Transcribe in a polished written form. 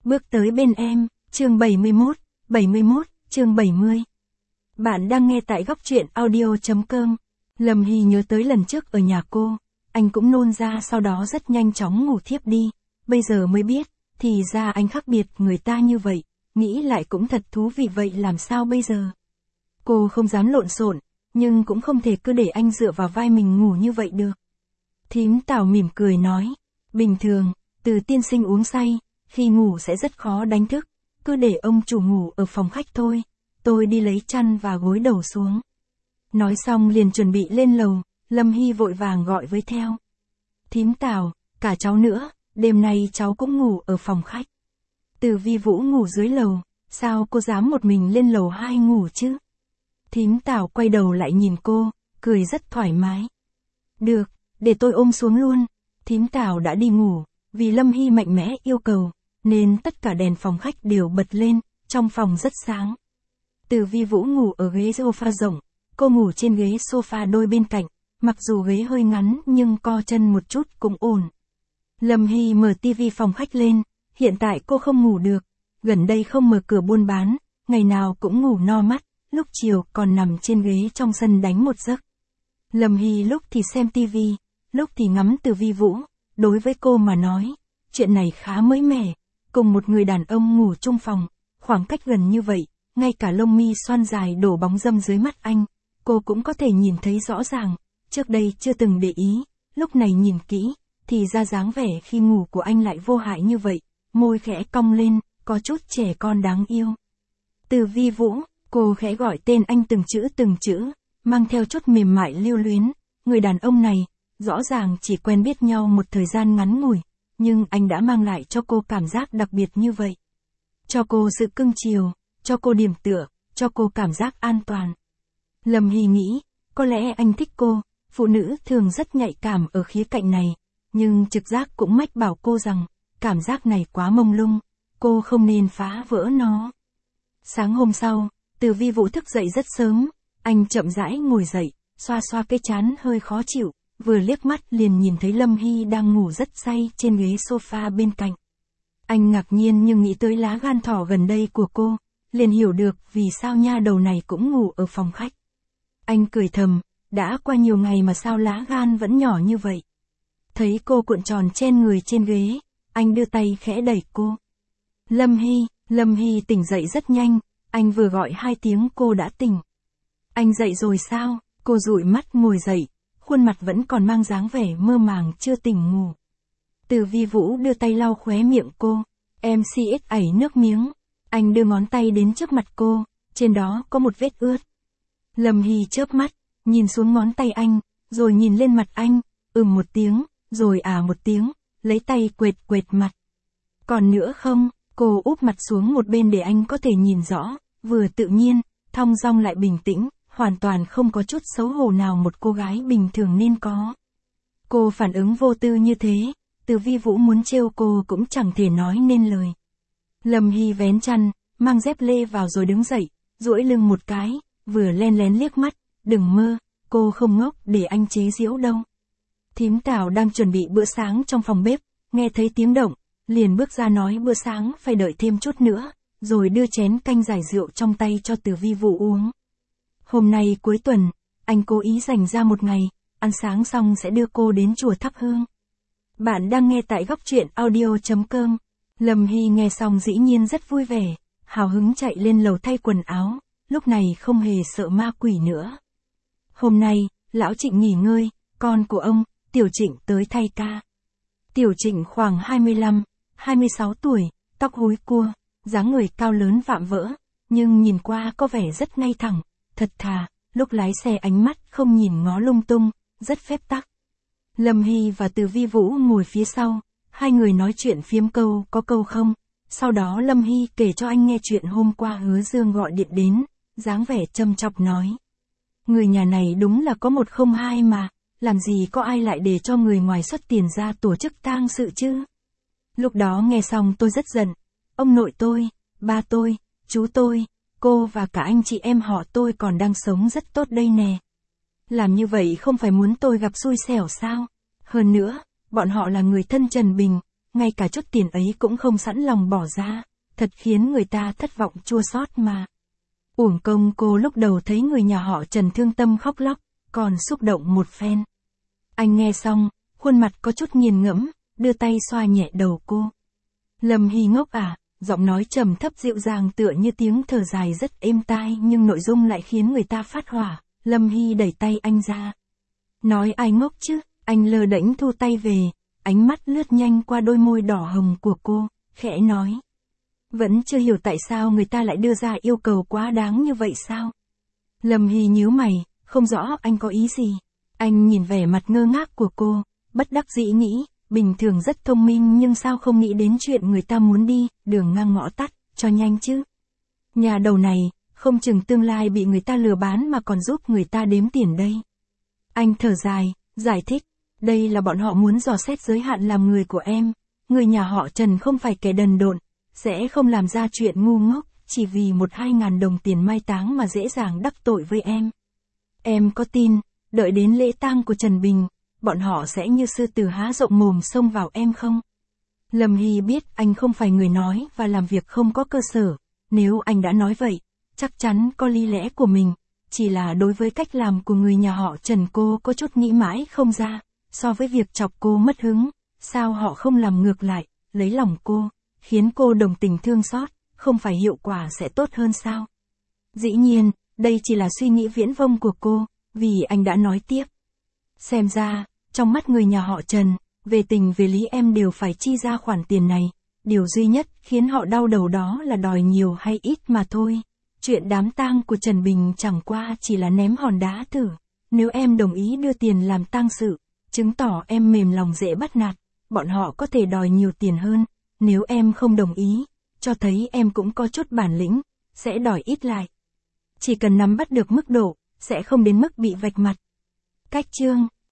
Bước tới bên em, chương 71, chương 70. Bạn đang nghe tại góc truyện audio.com. Lâm Hy nhớ tới lần trước ở nhà cô, anh cũng nôn ra sau đó rất nhanh chóng ngủ thiếp đi. Bây giờ mới biết, thì ra anh khác biệt người ta như vậy, nghĩ lại cũng thật thú vị vậy làm sao bây giờ. Cô không dám lộn xộn, nhưng cũng không thể cứ để anh dựa vào vai mình ngủ như vậy được. Thím Tào mỉm cười nói, bình thường, Từ tiên sinh uống say, khi ngủ sẽ rất khó đánh thức, cứ để ông chủ ngủ ở phòng khách thôi, tôi đi lấy chăn và gối đầu xuống. Nói xong liền chuẩn bị lên lầu, Lâm Hy vội vàng gọi với theo. Thím Tào, cả cháu nữa, đêm nay cháu cũng ngủ ở phòng khách. Từ Vi Vũ ngủ dưới lầu, sao cô dám một mình lên lầu 2 ngủ chứ? Thím Tào quay đầu lại nhìn cô, cười rất thoải mái. Được, để tôi ôm xuống luôn. Thím Tào đã đi ngủ, vì Lâm Hy mạnh mẽ yêu cầu, nên tất cả đèn phòng khách đều bật lên, trong phòng rất sáng. Từ Vi Vũ ngủ ở ghế sofa rộng, cô ngủ trên ghế sofa đôi bên cạnh, mặc dù ghế hơi ngắn nhưng co chân một chút cũng ổn. Lâm Hy mở tivi phòng khách lên, hiện tại cô không ngủ được, gần đây không mở cửa buôn bán, ngày nào cũng ngủ no mắt, lúc chiều còn nằm trên ghế trong sân đánh một giấc. Lâm Hy lúc thì xem tivi, lúc thì ngắm Từ Vi Vũ, đối với cô mà nói, chuyện này khá mới mẻ, cùng một người đàn ông ngủ chung phòng, khoảng cách gần như vậy, ngay cả lông mi xoăn dài đổ bóng râm dưới mắt anh, cô cũng có thể nhìn thấy rõ ràng, trước đây chưa từng để ý, lúc này nhìn kỹ, thì ra dáng vẻ khi ngủ của anh lại vô hại như vậy, môi khẽ cong lên, có chút trẻ con đáng yêu. Từ Vi Vũ, cô khẽ gọi tên anh từng chữ, mang theo chút mềm mại lưu luyến, người đàn ông này, rõ ràng chỉ quen biết nhau một thời gian ngắn ngủi, nhưng anh đã mang lại cho cô cảm giác đặc biệt như vậy. Cho cô sự cưng chiều, cho cô điểm tựa, cho cô cảm giác an toàn. Lâm Hy nghĩ, có lẽ anh thích cô, phụ nữ thường rất nhạy cảm ở khía cạnh này, nhưng trực giác cũng mách bảo cô rằng, cảm giác này quá mông lung, cô không nên phá vỡ nó. Sáng hôm sau, Từ Vi Vũ thức dậy rất sớm, anh chậm rãi ngồi dậy, xoa xoa cái trán hơi khó chịu, vừa liếc mắt liền nhìn thấy Lâm Hy đang ngủ rất say trên ghế sofa bên cạnh. Anh ngạc nhiên nhưng nghĩ tới lá gan thỏ gần đây của cô, liền hiểu được vì sao nha đầu này cũng ngủ ở phòng khách. Anh cười thầm, đã qua nhiều ngày mà sao lá gan vẫn nhỏ như vậy. Thấy cô cuộn tròn chen người trên ghế, anh đưa tay khẽ đẩy cô. Lâm Hy tỉnh dậy rất nhanh, anh vừa gọi 2 tiếng cô đã tỉnh. Anh dậy rồi sao? Cô dụi mắt ngồi dậy, khuôn mặt vẫn còn mang dáng vẻ mơ màng chưa tỉnh ngủ. Từ Vi Vũ đưa tay lau khóe miệng cô, em CX ẩy nước miếng. Anh đưa ngón tay đến trước mặt cô, trên đó có một vết ướt. Lâm Hy chớp mắt, nhìn xuống ngón tay anh, rồi nhìn lên mặt anh, một tiếng, rồi một tiếng, lấy tay quệt mặt. Còn nữa không? Cô úp mặt xuống một bên để anh có thể nhìn rõ, vừa tự nhiên, thong dong lại bình tĩnh, hoàn toàn không có chút xấu hổ nào một cô gái bình thường nên có. Cô phản ứng vô tư như thế, Từ Vi Vũ muốn trêu cô cũng chẳng thể nói nên lời. Lâm Hy vén chăn, mang dép lê vào rồi đứng dậy, duỗi lưng một cái, vừa len lén liếc mắt, đừng mơ, cô không ngốc để anh chế giễu đâu. Thím Tào đang chuẩn bị bữa sáng trong phòng bếp, nghe thấy tiếng động, liền bước ra nói bữa sáng phải đợi thêm chút nữa, rồi đưa chén canh giải rượu trong tay cho Từ Vi Vũ uống. Hôm nay cuối tuần, anh cố ý dành ra một ngày, ăn sáng xong sẽ đưa cô đến chùa thắp hương. Bạn đang nghe tại góc truyện audio.com. Lâm Hy nghe xong dĩ nhiên rất vui vẻ, hào hứng chạy lên lầu thay quần áo, lúc này không hề sợ ma quỷ nữa. Hôm nay, lão Trịnh nghỉ ngơi, con của ông, Tiểu Trịnh tới thay ca. Tiểu Trịnh khoảng 25-26 tuổi, tóc húi cua, dáng người cao lớn vạm vỡ, nhưng nhìn qua có vẻ rất ngay thẳng, thật thà, lúc lái xe ánh mắt không nhìn ngó lung tung, rất phép tắc. Lâm Hy và Từ Vi Vũ ngồi phía sau, hai người nói chuyện phiếm câu có câu không, sau đó Lâm Hy kể cho anh nghe chuyện hôm qua Hứa Dương gọi điện đến, dáng vẻ châm chọc nói. Người nhà này đúng là có 102 mà, làm gì có ai lại để cho người ngoài xuất tiền ra tổ chức tang sự chứ. Lúc đó nghe xong tôi rất giận, ông nội tôi, ba tôi, chú tôi, cô và cả anh chị em họ tôi còn đang sống rất tốt đây nè. Làm như vậy không phải muốn tôi gặp xui xẻo sao? Hơn nữa, bọn họ là người thân Trần Bình, ngay cả chút tiền ấy cũng không sẵn lòng bỏ ra, thật khiến người ta thất vọng chua xót mà. Uổng công cô lúc đầu thấy người nhà họ Trần thương tâm khóc lóc, còn xúc động một phen. Anh nghe xong, khuôn mặt có chút nghiền ngẫm, đưa tay xoa nhẹ đầu cô. Lâm Hy ngốc à, giọng nói trầm thấp dịu dàng tựa như tiếng thở dài rất êm tai nhưng nội dung lại khiến người ta phát hỏa. Lâm Hy đẩy tay anh ra. Nói ai ngốc chứ, anh lơ đễnh thu tay về, ánh mắt lướt nhanh qua đôi môi đỏ hồng của cô, khẽ nói. Vẫn chưa hiểu tại sao người ta lại đưa ra yêu cầu quá đáng như vậy sao? Lâm Hy nhíu mày, không rõ anh có ý gì. Anh nhìn vẻ mặt ngơ ngác của cô, bất đắc dĩ nghĩ, bình thường rất thông minh nhưng sao không nghĩ đến chuyện người ta muốn đi, đường ngang ngõ tắt, cho nhanh chứ. Nhà đầu này, không chừng tương lai bị người ta lừa bán mà còn giúp người ta đếm tiền đây. Anh thở dài, giải thích, đây là bọn họ muốn dò xét giới hạn làm người của em. Người nhà họ Trần không phải kẻ đần độn, sẽ không làm ra chuyện ngu ngốc, chỉ vì 1-2 ngàn đồng tiền mai táng mà dễ dàng đắc tội với em. Em có tin, đợi đến lễ tang của Trần Bình, bọn họ sẽ như sư tử há rộng mồm xông vào em không? Lâm Hy biết anh không phải người nói và làm việc không có cơ sở, nếu anh đã nói vậy, chắc chắn có lý lẽ của mình, chỉ là đối với cách làm của người nhà họ Trần cô có chút nghĩ mãi không ra, so với việc chọc cô mất hứng, sao họ không làm ngược lại, lấy lòng cô, khiến cô đồng tình thương xót, không phải hiệu quả sẽ tốt hơn sao? Dĩ nhiên, đây chỉ là suy nghĩ viễn vông của cô, vì anh đã nói tiếp. Xem ra, trong mắt người nhà họ Trần, về tình về lý em đều phải chi ra khoản tiền này, điều duy nhất khiến họ đau đầu đó là đòi nhiều hay ít mà thôi. Chuyện đám tang của Trần Bình chẳng qua chỉ là ném hòn đá thử, nếu em đồng ý đưa tiền làm tang sự, chứng tỏ em mềm lòng dễ bắt nạt, bọn họ có thể đòi nhiều tiền hơn, nếu em không đồng ý, cho thấy em cũng có chút bản lĩnh, sẽ đòi ít lại. Chỉ cần nắm bắt được mức độ, sẽ không đến mức bị vạch mặt. Cách chương